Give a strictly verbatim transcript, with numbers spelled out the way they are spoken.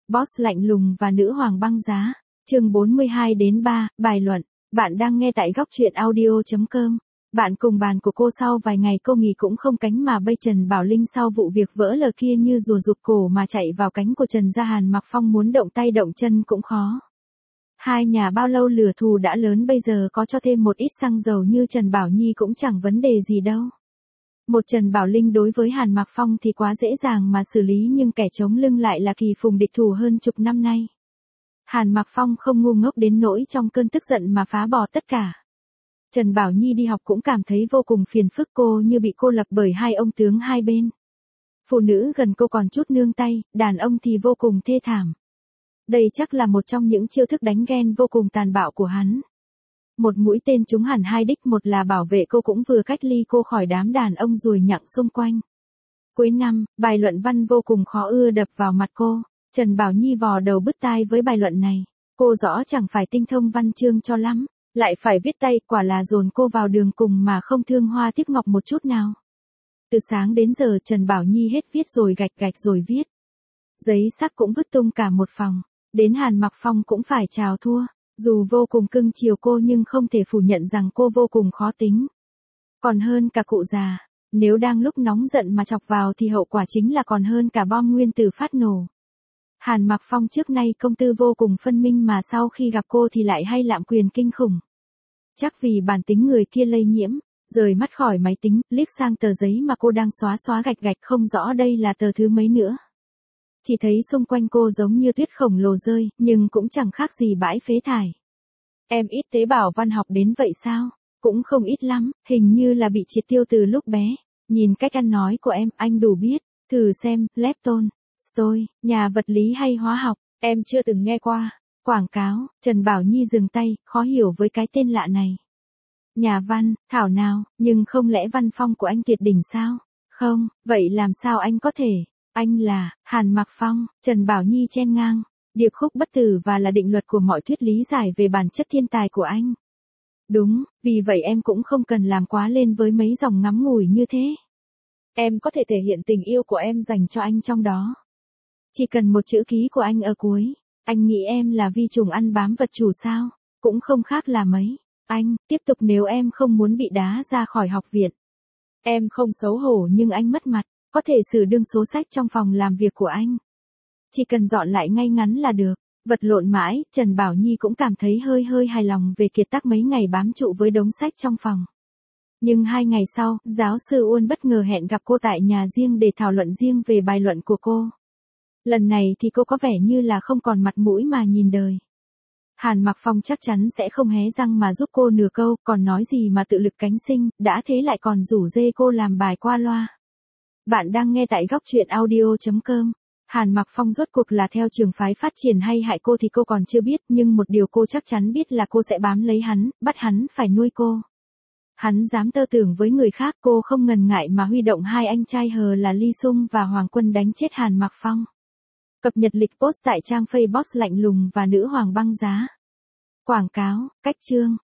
Boss lạnh lùng và nữ hoàng băng giá. Chương bốn mươi hai đến ba, bài luận. Bạn đang nghe tại góc truyện audio chấm com. Bạn cùng bàn của cô sau vài ngày cô nghỉ cũng không cánh mà bay Trần Bảo Linh sau vụ việc vỡ lờ kia như rùa rụt cổ mà chạy vào cánh của Trần Gia Hàn Mặc Phong muốn động tay động chân cũng khó. Hai nhà bao lâu lửa thù đã lớn bây giờ có cho thêm một ít xăng dầu như Trần Bảo Nhi cũng chẳng vấn đề gì đâu. Một Trần Bảo Linh đối với Hàn Mặc Phong thì quá dễ dàng mà xử lý nhưng kẻ chống lưng lại là Kỳ Phùng địch thủ hơn chục năm nay. Hàn Mặc Phong không ngu ngốc đến nỗi trong cơn tức giận mà phá bỏ tất cả. Trần Bảo Nhi đi học cũng cảm thấy vô cùng phiền phức cô như bị cô lập bởi hai ông tướng hai bên. Phụ nữ gần cô còn chút nương tay, đàn ông thì vô cùng thê thảm. Đây chắc là một trong những chiêu thức đánh ghen vô cùng tàn bạo của hắn. Một mũi tên trúng hẳn hai đích, một là bảo vệ cô cũng vừa cách ly cô khỏi đám đàn ông ruồi nhặng xung quanh. Cuối năm, bài luận văn vô cùng khó ưa đập vào mặt cô. Trần Bảo Nhi vò đầu bứt tai với bài luận này. Cô rõ chẳng phải tinh thông văn chương cho lắm, lại phải viết tay, quả là dồn cô vào đường cùng mà không thương hoa tiếc ngọc một chút nào. Từ sáng đến giờ Trần Bảo Nhi hết viết rồi gạch gạch rồi viết. Giấy sắc cũng vứt tung cả một phòng. Đến Hàn Mặc Phong cũng phải chào thua. Dù vô cùng cưng chiều cô nhưng không thể phủ nhận rằng cô vô cùng khó tính. Còn hơn cả cụ già. Nếu đang lúc nóng giận mà chọc vào thì hậu quả chính là còn hơn cả bom nguyên tử phát nổ. Hàn Mặc Phong trước nay công tư vô cùng phân minh mà sau khi gặp cô thì lại hay lạm quyền kinh khủng. Chắc vì bản tính người kia lây nhiễm, rời mắt khỏi máy tính, liếc sang tờ giấy mà cô đang xóa xóa gạch gạch không rõ đây là tờ thứ mấy nữa. Chỉ thấy xung quanh cô giống như tuyết khổng lồ rơi, nhưng cũng chẳng khác gì bãi phế thải. Em ít tế bào văn học đến vậy sao? Cũng không ít lắm, hình như là bị triệt tiêu từ lúc bé. Nhìn cách ăn nói của em, anh đủ biết. Thử xem, Lepton, Stoy, nhà vật lý hay hóa học, em chưa từng nghe qua. Quảng cáo, Trần Bảo Nhi dừng tay, khó hiểu với cái tên lạ này. Nhà văn, thảo nào, nhưng không lẽ văn phong của anh tuyệt đỉnh sao? Không, vậy làm sao anh có thể? Anh là, Hàn Mặc Phong, Trần Bảo Nhi chen ngang. Điệp khúc bất tử và là định luật của mọi thuyết lý giải về bản chất thiên tài của anh. Đúng, vì vậy em cũng không cần làm quá lên với mấy dòng ngắn ngủi như thế. Em có thể thể hiện tình yêu của em dành cho anh trong đó. Chỉ cần một chữ ký của anh ở cuối. Anh nghĩ em là vi trùng ăn bám vật chủ sao? Cũng không khác là mấy. Anh, tiếp tục nếu em không muốn bị đá ra khỏi học viện. Em không xấu hổ nhưng anh mất mặt. Có thể xử đương số sách trong phòng làm việc của anh. Chỉ cần dọn lại ngay ngắn là được. Vật lộn mãi, Trần Bảo Nhi cũng cảm thấy hơi hơi hài lòng về kiệt tác mấy ngày bám trụ với đống sách trong phòng. Nhưng hai ngày sau, giáo sư Uôn bất ngờ hẹn gặp cô tại nhà riêng để thảo luận riêng về bài luận của cô. Lần này thì cô có vẻ như là không còn mặt mũi mà nhìn đời. Hàn Mặc Phong chắc chắn sẽ không hé răng mà giúp cô nửa câu, còn nói gì mà tự lực cánh sinh, đã thế lại còn rủ dê cô làm bài qua loa. Bạn đang nghe tại góc truyện audio chấm com. Hàn Mặc Phong rốt cuộc là theo trường phái phát triển hay hại cô thì cô còn chưa biết, nhưng một điều cô chắc chắn biết là cô sẽ bám lấy hắn, bắt hắn phải nuôi cô. Hắn dám tơ tưởng với người khác, cô không ngần ngại mà huy động hai anh trai hờ là Ly Sung và Hoàng Quân đánh chết Hàn Mặc Phong. Cập nhật lịch post tại trang Facebook lạnh lùng và nữ hoàng băng giá. Quảng cáo, cách chương.